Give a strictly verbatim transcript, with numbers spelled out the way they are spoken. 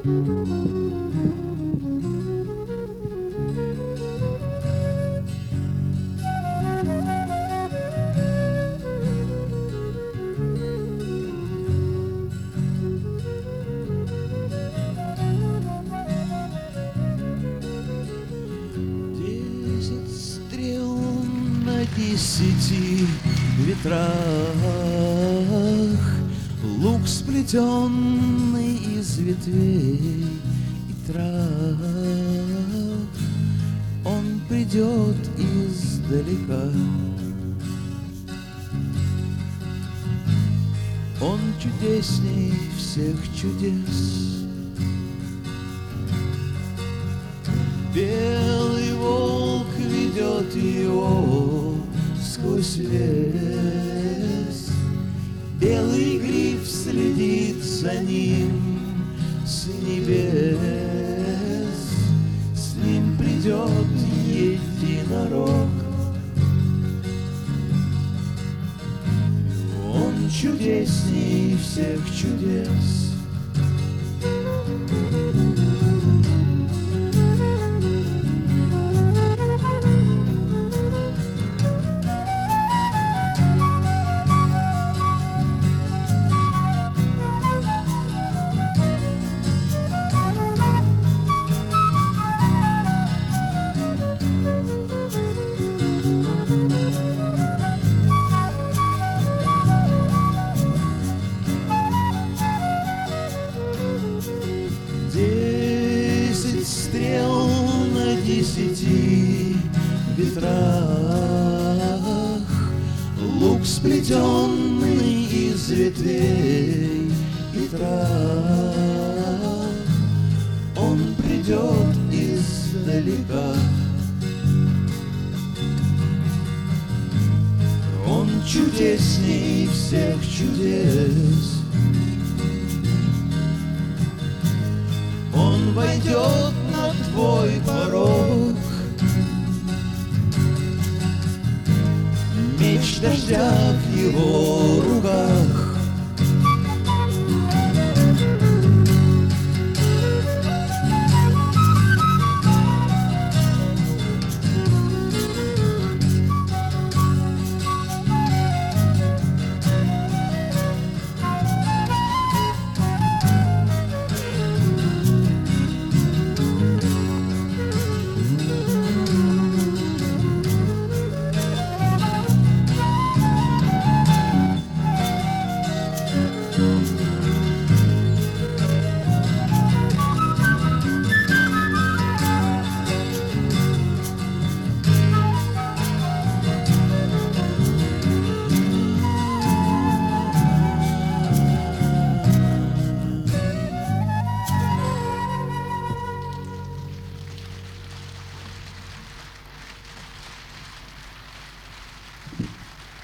Десяти ветрах лук, сплетенный из ветвей и трав, он придет издалека. Он чудесней всех чудес. Белый волк ведет его сквозь лес, белый гриф следит за ним с небес. С ним придет единорог. Он чудесней всех чудес. Десять стрел на десяти ветрах, лук, сплетенный из ветвей и трав, он придет издалека. Он чудесней всех чудес. Он войдет на твой порог. Меч дождя в его руках.